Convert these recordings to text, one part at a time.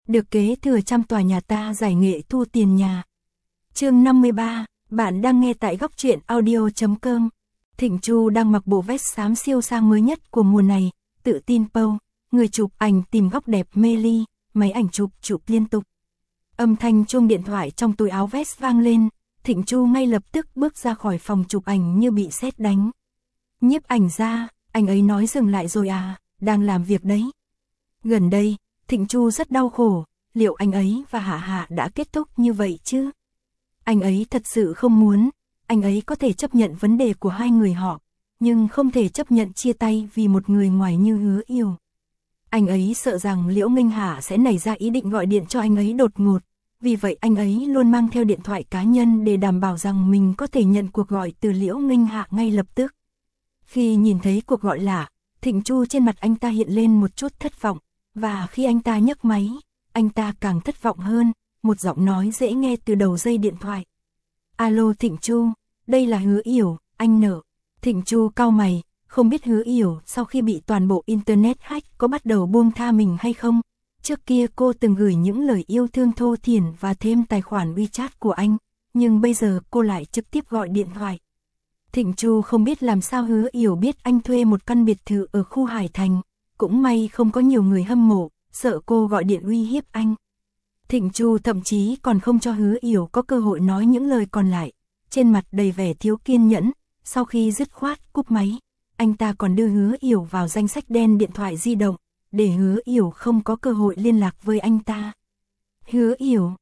được kế thừa trăm tòa nhà ta giải nghệ thu tiền nhà. Chương 53, bạn đang nghe tại góc truyện audio.com. Thịnh Chu đang mặc bộ vest xám siêu sang mới nhất của mùa này, tự tin pose, người chụp ảnh tìm góc đẹp mê ly, máy ảnh chụp liên tục. Âm thanh chuông điện thoại trong túi áo vest vang lên, Thịnh Chu ngay lập tức bước ra khỏi phòng chụp ảnh như bị sét đánh. Nhiếp ảnh ra, anh ấy nói dừng lại rồi à, đang làm việc đấy. Gần đây, Thịnh Chu rất đau khổ, liệu anh ấy và Hạ Hạ đã kết thúc như vậy chứ? Anh ấy thật sự không muốn, anh ấy có thể chấp nhận vấn đề của hai người họ, nhưng không thể chấp nhận chia tay vì một người ngoài như Hứa Yểu. Anh ấy sợ rằng Liễu Nghênh Hạ sẽ nảy ra ý định gọi điện cho anh ấy đột ngột, vì vậy anh ấy luôn mang theo điện thoại cá nhân để đảm bảo rằng mình có thể nhận cuộc gọi từ Liễu Nghênh Hạ ngay lập tức. Khi nhìn thấy cuộc gọi lạ, Thịnh Chu trên mặt anh ta hiện lên một chút thất vọng, và khi anh ta nhấc máy, anh ta càng thất vọng hơn, một giọng nói dễ nghe từ đầu dây điện thoại. Alo Thịnh Chu, đây là Hứa Yểu, anh nợ. Thịnh Chu cau mày, không biết Hứa Yểu sau khi bị toàn bộ internet hack có bắt đầu buông tha mình hay không. Trước kia cô từng gửi những lời yêu thương thô thiển và thêm tài khoản WeChat của anh, nhưng bây giờ cô lại trực tiếp gọi điện thoại. Thịnh Chu không biết làm sao Hứa Yểu biết anh thuê một căn biệt thự ở khu Hải Thành, cũng may không có nhiều người hâm mộ, sợ cô gọi điện uy hiếp anh. Thịnh Chu thậm chí còn không cho Hứa Yểu có cơ hội nói những lời còn lại, trên mặt đầy vẻ thiếu kiên nhẫn, sau khi dứt khoát cúp máy, anh ta còn đưa Hứa Yểu vào danh sách đen điện thoại di động, để Hứa Yểu không có cơ hội liên lạc với anh ta. Hứa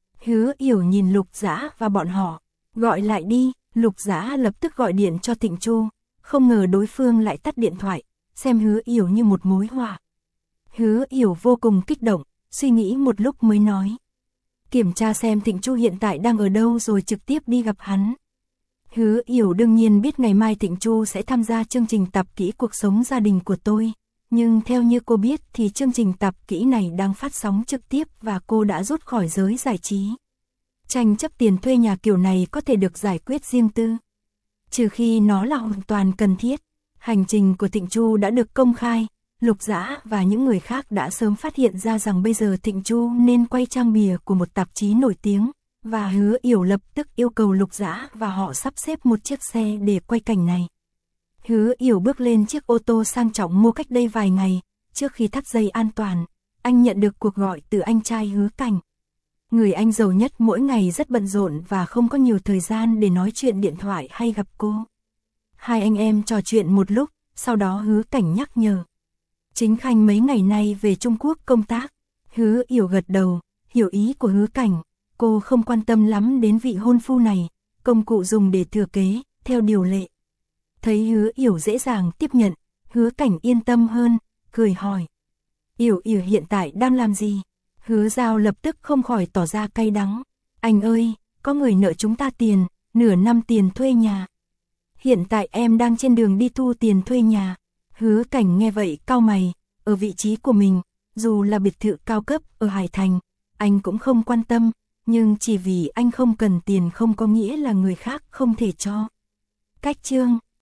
Yểu nhìn Lục Dã và bọn họ, gọi lại đi. Lục Dã lập tức gọi điện cho Thịnh Chu, không ngờ đối phương lại tắt điện thoại, xem Hứa Yểu như một mối họa. Hứa Yểu vô cùng kích động, suy nghĩ một lúc mới nói. Kiểm tra xem Thịnh Chu hiện tại đang ở đâu rồi trực tiếp đi gặp hắn. Hứa Yểu đương nhiên biết ngày mai Thịnh Chu sẽ tham gia chương trình tạp kỹ cuộc sống gia đình của tôi, nhưng theo như cô biết thì chương trình tạp kỹ này đang phát sóng trực tiếp và cô đã rút khỏi giới giải trí. Tranh chấp tiền thuê nhà kiểu này có thể được giải quyết riêng tư, trừ khi nó là hoàn toàn cần thiết. Hành trình của Thịnh Chu đã được công khai, Lục Dã và những người khác đã sớm phát hiện ra rằng bây giờ Thịnh Chu nên quay trang bìa của một tạp chí nổi tiếng, và Hứa Yểu lập tức yêu cầu Lục Dã và họ sắp xếp một chiếc xe để quay cảnh này. Hứa Yểu bước lên chiếc ô tô sang trọng mua cách đây vài ngày, trước khi thắt dây an toàn, anh nhận được cuộc gọi từ anh trai Hứa Cảnh. Người anh giàu nhất mỗi ngày rất bận rộn và không có nhiều thời gian để nói chuyện điện thoại hay gặp cô. Hai anh em trò chuyện một lúc, sau đó Hứa Cảnh nhắc nhở. Chính Khanh mấy ngày nay về Trung Quốc công tác. Hứa Yểu gật đầu, hiểu ý của Hứa Cảnh, cô không quan tâm lắm đến vị hôn phu này, công cụ dùng để thừa kế, theo điều lệ. Thấy Hứa Yểu dễ dàng tiếp nhận, Hứa Cảnh yên tâm hơn, cười hỏi. Yểu hiện tại đang làm gì? Hứa Giao lập tức không khỏi tỏ ra cay đắng. Anh ơi, có người nợ chúng ta tiền, nửa năm tiền thuê nhà. Hiện tại em đang trên đường đi thu tiền thuê nhà. Hứa Cảnh nghe vậy cau mày, ở vị trí của mình, dù là biệt thự cao cấp ở Hải Thành, anh cũng không quan tâm, nhưng chỉ vì anh không cần tiền không có nghĩa là người khác không thể cho. Cách chương